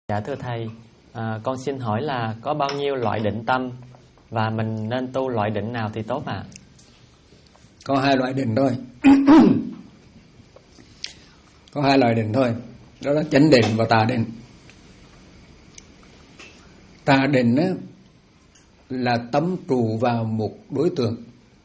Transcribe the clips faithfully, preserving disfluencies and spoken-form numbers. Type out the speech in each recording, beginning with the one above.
Dạ thưa thầy, à, con xin hỏi là có bao nhiêu loại định tâm và mình nên tu loại định nào thì tốt ạ? À? Có hai loại định thôi. Có hai loại định thôi. Đó là chánh định và tà định. Tà định á, là tâm trụ vào một đối tượng.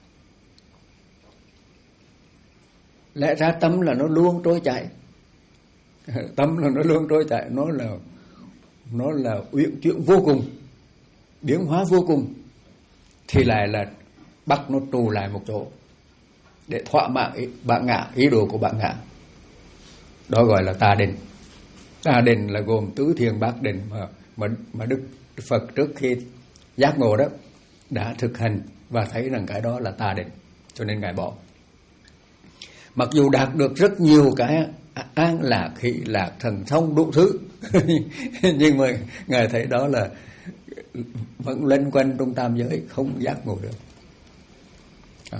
Lẽ ra tâm là nó luôn trôi chảy. Tâm là nó luôn trôi chảy, nó là nó là uyển chuyển vô cùng, biến hóa vô cùng, thì lại là bắt nó trụ lại một chỗ để thỏa mãn bạn ngã, ý đồ của bạn ngã. Đó gọi là tà định. Tà định là gồm tứ thiền bát định mà mà mà Đức Phật trước khi giác ngộ đó đã thực hành và thấy rằng cái đó là tà định, cho nên ngài bỏ. Mặc dù đạt được rất nhiều cái an lạc, hỷ lạc, thần thông đủ thứ nhưng mà ngài thấy đó là vẫn lân quanh trong tam giới, không giác ngộ được. Đó.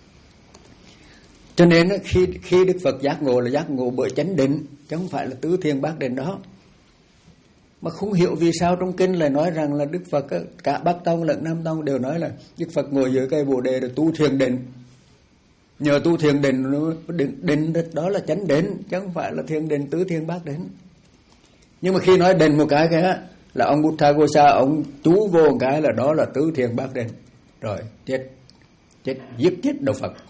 Cho nên khi khi Đức Phật giác ngộ là giác ngộ bởi chánh định, chứ không phải là tứ thiền bát định đó. Mà không hiểu vì sao trong kinh lại nói rằng là Đức Phật, cả Bắc Tông lẫn Nam Tông đều nói là Đức Phật ngồi dưới cây Bồ Đề để tu thiền định. Nhờ tu thiền định, định, định đó là chánh định, chứ không phải là thiền định tứ thiền bát định. Nhưng mà khi nói định một cái cái là ông Buddhaghosa, ông chú vô một cái là đó là tứ thiền bát định. Rồi chết, chết giết chết Đạo Phật,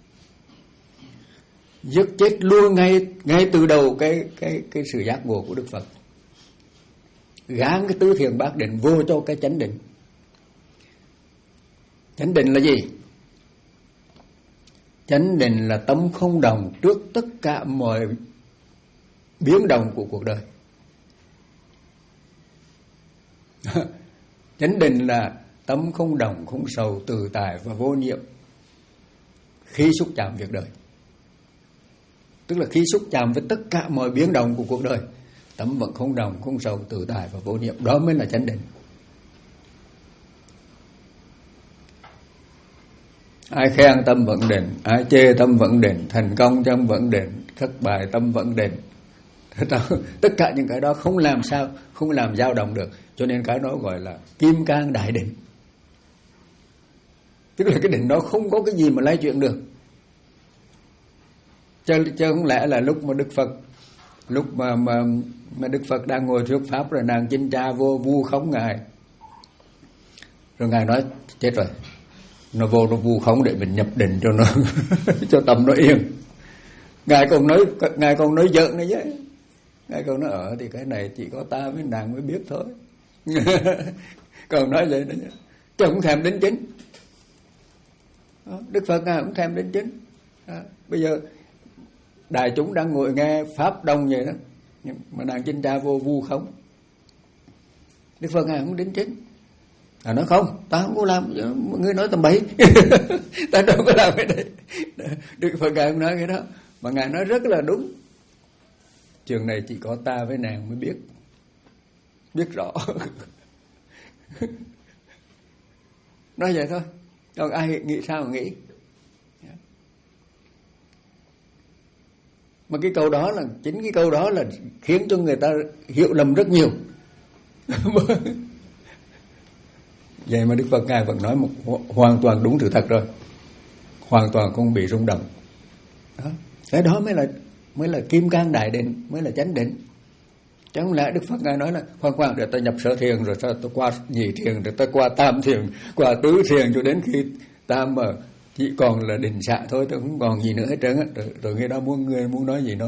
giết chết luôn ngay ngay từ đầu cái cái cái sự giác ngộ của Đức Phật. Gán cái tứ thiền bát định vô cho cái chánh định. Chánh định là gì? Chánh định là tâm không động trước tất cả mọi biến động của cuộc đời. Chánh định là tâm không động, không sầu, tự tại và vô niệm khi xúc chạm việc đời. Tức là khi xúc chạm với tất cả mọi biến động của cuộc đời, tâm vẫn không động, không sầu, tự tại và vô niệm. Đó mới là chánh định. Ai khen tâm vẫn định, ai chê tâm vẫn định, thành công tâm vẫn định, thất bại tâm vẫn định. Tất cả những cái đó không làm sao, không làm dao động được. Cho nên cái đó gọi là kim cang đại định. Tức là cái định đó không có cái gì mà lay chuyển được. Chứ, chứ không lẽ là lúc mà Đức Phật Lúc mà, mà, mà Đức Phật đang ngồi thuyết pháp rồi nàng Chinh Cha vô vu khống ngài. Rồi ngài nói chết rồi, nó vô nó vu khống để mình nhập định cho nó cho tâm nó yên. Ngài còn nói ngài còn nói giận nữa chứ. Ngài còn nói ở thì cái này chỉ có ta với nàng mới biết thôi. Còn nói vậy nữa chứ không thèm đến chính. Đức Phật ngài không thèm đến chính. À, bây giờ đại chúng đang ngồi nghe pháp đông vậy đó, nhưng mà nàng Chinh Cha vô vu khống. Đức Phật ngài không đến chính. À nói không, ta không có làm, mọi người nói tầm bậy. Ta đâu có làm cái đấy. Đức Phật ngài không nói cái đó, mà ngài nói rất là đúng. Trường này chỉ có ta với nàng mới biết, biết rõ. Nói vậy thôi, còn ai nghĩ sao mà nghĩ. Mà cái câu đó là, chính cái câu đó là khiến cho người ta hiểu lầm rất nhiều. Vậy mà Đức Phật ngài vẫn nói một hoàn toàn đúng sự thật rồi, hoàn toàn không bị rung động. Đó. Cái đó mới là mới là kim cang đại định, mới là chánh định. Chứ không lẽ Đức Phật ngài nói là khoan khoan để ta nhập sở thiền, rồi ta qua nhị thiền, rồi ta qua tam thiền, qua tứ thiền, cho đến khi ta mà chỉ còn là định xạ thôi, tôi không còn gì nữa hết trơn á. Rồi, rồi người đó muốn người muốn nói gì nói.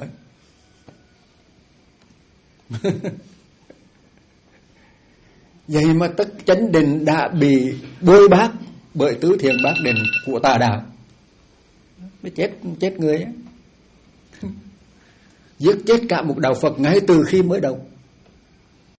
Vậy mà tất chánh định đã bị bôi bác bởi tứ thiền bát định của tà đạo, mới chết chết người á. Giết chết cả một đạo Phật ngay từ khi mới đầu.